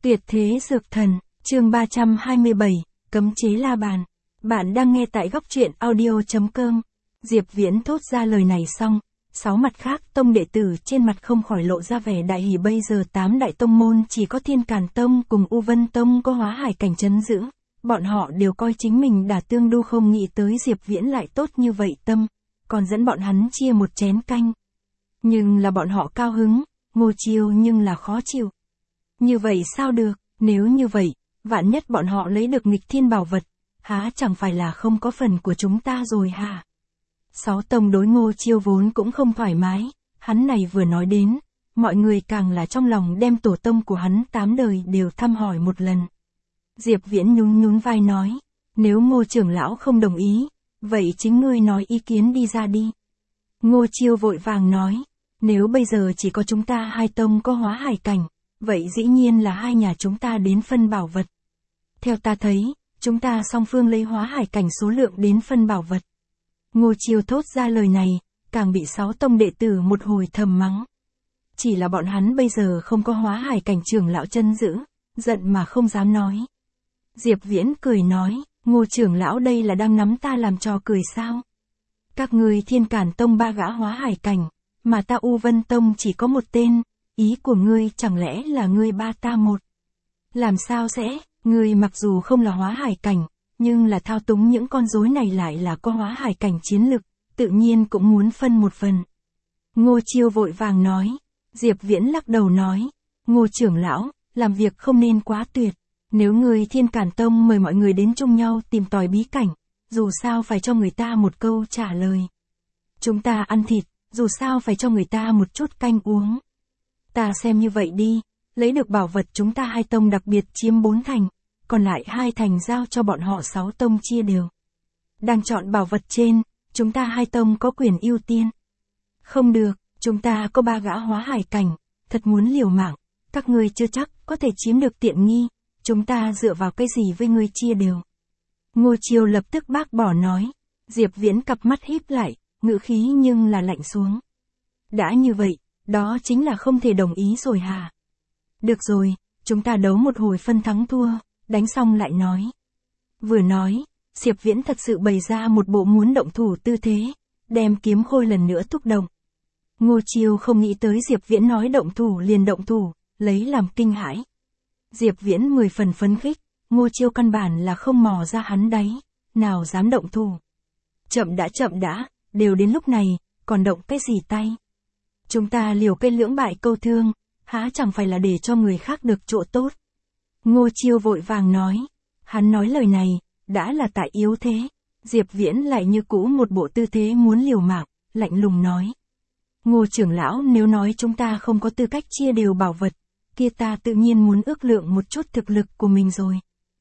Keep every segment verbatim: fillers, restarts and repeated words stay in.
Tuyệt thế dược thần, chương ba trăm hai mươi bảy, cấm chế la bàn. Bạn đang nghe tại góc truyện audio.com. Diệp Viễn thốt ra lời này xong, sáu mặt khác tông đệ tử trên mặt không khỏi lộ ra vẻ đại hỉ. Bây giờ tám đại tông môn chỉ có Thiên Càn Tông cùng U Vân Tông có hóa hải cảnh trấn giữ. Bọn họ đều coi chính mình đả tương đu, không nghĩ tới Diệp Viễn lại tốt như vậy tâm, còn dẫn bọn hắn chia một chén canh. Nhưng là bọn họ cao hứng, Ngô Chiêu nhưng là khó chịu. Như vậy sao được, nếu như vậy, vạn nhất bọn họ lấy được nghịch thiên bảo vật, há chẳng phải là không có phần của chúng ta rồi hả? Sáu tông đối Ngô Chiêu vốn cũng không thoải mái, hắn này vừa nói đến, mọi người càng là trong lòng đem tổ tông của hắn tám đời đều thăm hỏi một lần. Diệp Viễn nhún nhún vai nói, nếu Ngô trưởng lão không đồng ý, vậy chính ngươi nói ý kiến đi ra đi. Ngô Chiêu vội vàng nói, nếu bây giờ chỉ có chúng ta hai tông có hóa hải cảnh, vậy dĩ nhiên là hai nhà chúng ta đến phân bảo vật. Theo ta thấy, chúng ta song phương lấy hóa hải cảnh số lượng đến phân bảo vật. Ngô Chiêu thốt ra lời này, càng bị sáu tông đệ tử một hồi thầm mắng. Chỉ là bọn hắn bây giờ không có hóa hải cảnh trưởng lão chân giữ, giận mà không dám nói. Diệp Viễn cười nói, Ngô trưởng lão đây là đang nắm ta làm trò cười sao? Các người Thiên Càn Tông ba gã hóa hải cảnh, mà ta U Vân Tông chỉ có một tên, ý của ngươi chẳng lẽ là ngươi ba ta một? Làm sao sẽ, ngươi mặc dù không là hóa hải cảnh, nhưng là thao túng những con rối này lại là có hóa hải cảnh chiến lực, tự nhiên cũng muốn phân một phần. Ngô Chiêu vội vàng nói, Diệp Viễn lắc đầu nói, Ngô trưởng lão, làm việc không nên quá tuyệt, nếu người Thiên Càn Tông mời mọi người đến chung nhau tìm tòi bí cảnh, dù sao phải cho người ta một câu trả lời. Chúng ta ăn thịt, dù sao phải cho người ta một chút canh uống. Ta xem như vậy đi, lấy được bảo vật chúng ta hai tông đặc biệt chiếm bốn thành, còn lại hai thành giao cho bọn họ sáu tông chia đều. Đang chọn bảo vật trên, chúng ta hai tông có quyền ưu tiên. Không được, chúng ta có ba gã hóa hải cảnh, thật muốn liều mạng, các ngươi chưa chắc có thể chiếm được tiện nghi, chúng ta dựa vào cái gì với ngươi chia đều. Ngô Chiêu lập tức bác bỏ nói, Diệp Viễn cặp mắt híp lại, ngữ khí nhưng là lạnh xuống. Đã như vậy, đó chính là không thể đồng ý rồi hả? Được rồi, chúng ta đấu một hồi phân thắng thua, đánh xong lại nói. Vừa nói, Diệp Viễn thật sự bày ra một bộ muốn động thủ tư thế, đem kiếm khôi lần nữa thúc động. Ngô Chiêu không nghĩ tới Diệp Viễn nói động thủ liền động thủ, lấy làm kinh hãi. Diệp Viễn mười phần phấn khích, Ngô Chiêu căn bản là không mò ra hắn đáy, nào dám động thủ. Chậm đã chậm đã, đều đến lúc này, còn động cái gì tay? Chúng ta liều cây lưỡng bại câu thương, há chẳng phải là để cho người khác được chỗ tốt. Ngô Chiêu vội vàng nói, hắn nói lời này, đã là tại yếu thế. Diệp Viễn lại như cũ một bộ tư thế muốn liều mạng, lạnh lùng nói. Ngô trưởng lão, nếu nói chúng ta không có tư cách chia đều bảo vật, kia ta tự nhiên muốn ước lượng một chút thực lực của mình rồi.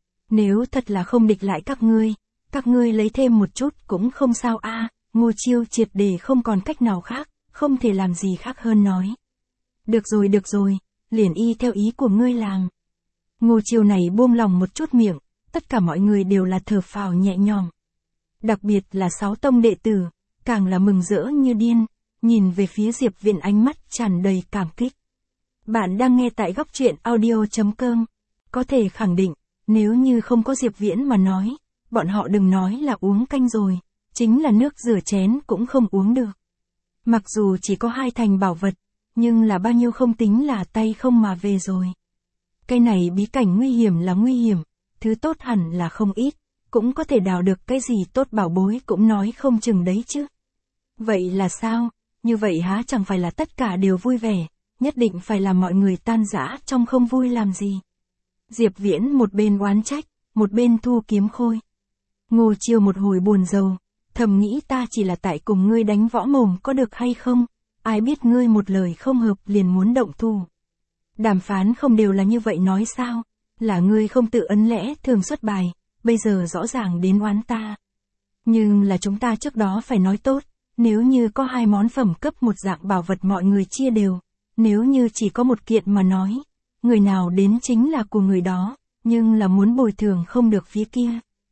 Nếu thật là không địch lại các ngươi, các ngươi lấy thêm một chút cũng không sao a. À, Ngô Chiêu triệt để không còn cách nào khác, không thể làm gì khác hơn nói. Được rồi được rồi, liền y theo ý của ngươi làm. Ngô Chiêu này buông lòng một chút miệng, tất cả mọi người đều là thở phào nhẹ nhõm. Đặc biệt là sáu tông đệ tử, càng là mừng rỡ như điên, nhìn về phía Diệp Viễn ánh mắt tràn đầy cảm kích. Bạn đang nghe tại góc truyện audio.com. Có thể khẳng định, nếu như không có Diệp Viễn mà nói, bọn họ đừng nói là uống canh rồi, chính là nước rửa chén cũng không uống được. Mặc dù chỉ có hai thành bảo vật, nhưng là bao nhiêu không tính là tay không mà về rồi. Cái này bí cảnh nguy hiểm là nguy hiểm, thứ tốt hẳn là không ít, cũng có thể đào được cái gì tốt bảo bối cũng nói không chừng đấy chứ. Vậy là sao, như vậy há chẳng phải là tất cả đều vui vẻ, nhất định phải làm mọi người tan rã trong không vui làm gì. Diệp Viễn một bên oán trách, một bên thu kiếm khôi. Ngô Chiêu một hồi buồn rầu, thầm nghĩ ta chỉ là tại cùng ngươi đánh võ mồm có được hay không, ai biết ngươi một lời không hợp liền muốn động thủ. Đàm phán không đều là như vậy nói sao, là ngươi không tự ấn lẽ thường xuất bài, bây giờ rõ ràng đến oán ta. Nhưng là chúng ta trước đó phải nói tốt, nếu như có hai món phẩm cấp một dạng bảo vật mọi người chia đều, nếu như chỉ có một kiện mà nói, người nào đến chính là của người đó, nhưng là muốn bồi thường không được phía kia.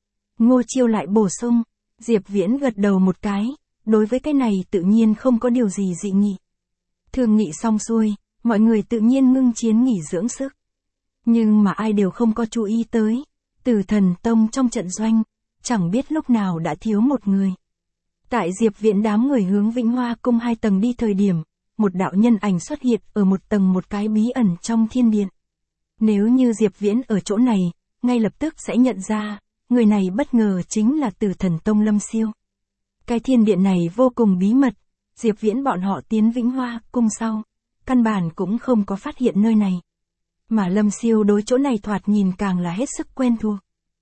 Ngô Chiêu lại bổ sung, Diệp Viễn gật đầu một cái, đối với cái này tự nhiên không có điều gì dị nghị. Thương nghị xong xuôi, mọi người tự nhiên ngưng chiến nghỉ dưỡng sức. Nhưng mà ai đều không có chú ý tới. Tử Thần Tông trong trận doanh, chẳng biết lúc nào đã thiếu một người. Tại Diệp Viễn đám người hướng Vĩnh Hoa Cung hai tầng đi thời điểm, một đạo nhân ảnh xuất hiện ở một tầng một cái bí ẩn trong thiên điện. Nếu như Diệp Viễn ở chỗ này, ngay lập tức sẽ nhận ra, người này bất ngờ chính là Tử Thần Tông Lâm Siêu. Cái thiên điện này vô cùng bí mật, Diệp Viễn bọn họ tiến Vĩnh Hoa Cung sau, căn bản cũng không có phát hiện nơi này. Mà Lâm Siêu đối chỗ này thoạt nhìn càng là hết sức quen thuộc.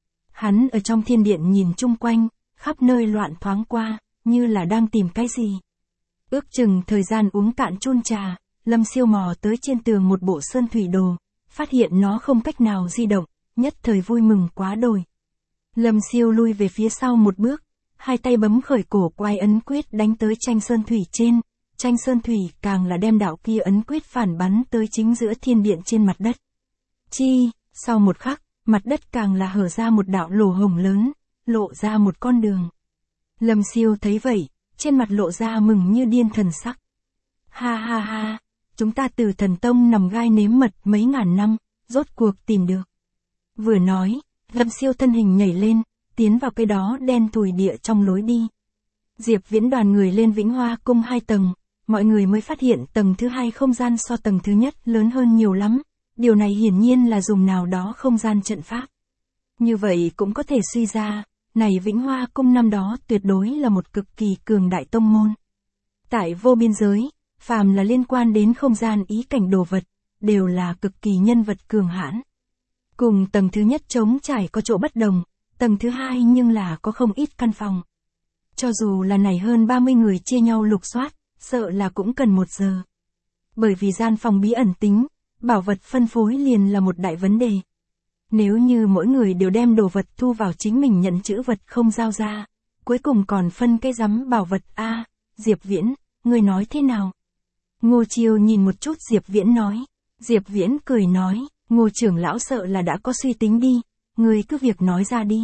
Hắn ở trong thiên điện nhìn chung quanh, khắp nơi loạn thoáng qua, như là đang tìm cái gì. Ước chừng thời gian uống cạn chun trà, Lâm Siêu mò tới trên tường một bộ sơn thủy đồ, phát hiện nó không cách nào di động, nhất thời vui mừng quá đồi. Lâm Siêu lui về phía sau một bước, hai tay bấm khởi cổ quay ấn quyết đánh tới tranh sơn thủy trên, tranh sơn thủy càng là đem đạo kia ấn quyết phản bắn tới chính giữa thiên điện trên mặt đất. Chi, sau một khắc, mặt đất càng là hở ra một đạo lỗ hổng lớn, lộ ra một con đường. Lâm Siêu thấy vậy, trên mặt lộ ra mừng như điên thần sắc. Ha ha ha, chúng ta Tử Thần Tông nằm gai nếm mật mấy ngàn năm, rốt cuộc tìm được. Vừa nói, Lâm Siêu thân hình nhảy lên, tiến vào cái đó đen thùi địa trong lối đi. Diệp Viễn đoàn người lên Vĩnh Hoa Cung hai tầng, mọi người mới phát hiện tầng thứ hai không gian so tầng thứ nhất lớn hơn nhiều lắm. Điều này hiển nhiên là dùng nào đó không gian trận pháp. Như vậy cũng có thể suy ra, này Vĩnh Hoa Cung năm đó tuyệt đối là một cực kỳ cường đại tông môn. Tại vô biên giới, phàm là liên quan đến không gian ý cảnh đồ vật, đều là cực kỳ nhân vật cường hãn. Cùng tầng thứ nhất trống trải có chỗ bất đồng, tầng thứ hai nhưng là có không ít căn phòng. Cho dù là này hơn ba mươi người chia nhau lục soát, sợ là cũng cần một giờ. Bởi vì gian phòng bí ẩn tính, bảo vật phân phối liền là một đại vấn đề. Nếu như mỗi người đều đem đồ vật thu vào chính mình nhận chữ vật không giao ra, cuối cùng còn phân cái rắm bảo vật a à, Diệp Viễn, ngươi nói thế nào? Ngô Chiêu nhìn một chút Diệp Viễn nói. Diệp Viễn cười nói, Ngô trưởng lão sợ là đã có suy tính đi, ngươi cứ việc nói ra đi.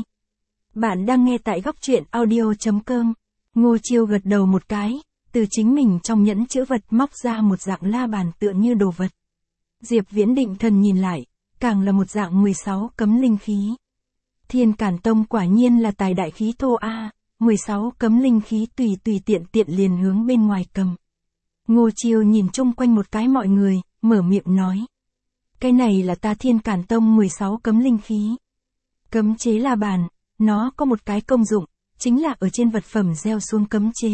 Bạn đang nghe tại góc truyện audio chấm com. Ngô Chiêu gật đầu một cái, từ chính mình trong nhẫn chữ vật móc ra một dạng la bàn tựa như đồ vật. Diệp Viễn định thần nhìn lại, càng là một dạng mười sáu cấm linh khí. Thiên Cản Tông quả nhiên là tài đại khí thô a, mười sáu cấm linh khí tùy tùy tiện tiện liền hướng bên ngoài cầm. Ngô Chiêu nhìn chung quanh một cái mọi người, mở miệng nói. Cái này là ta Thiên Cản Tông mười sáu cấm linh khí. Cấm chế la bàn, nó có một cái công dụng, chính là ở trên vật phẩm gieo xuống cấm chế.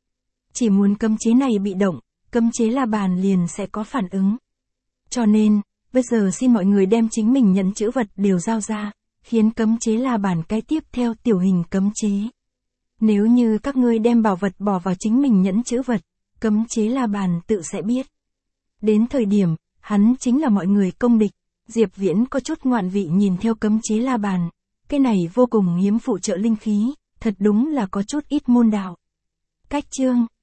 Chỉ muốn cấm chế này bị động, cấm chế la bàn liền sẽ có phản ứng. Cho nên, bây giờ xin mọi người đem chính mình nhận chữ vật đều giao ra, khiến cấm chế la bàn cái tiếp theo tiểu hình cấm chế. Nếu như các ngươi đem bảo vật bỏ vào chính mình nhẫn chữ vật, cấm chế la bàn tự sẽ biết. Đến thời điểm, hắn chính là mọi người công địch. Diệp Viễn có chút ngoạn vị nhìn theo cấm chế la bàn. Cái này vô cùng hiếm phụ trợ linh khí, thật đúng là có chút ít môn đạo. Cách chương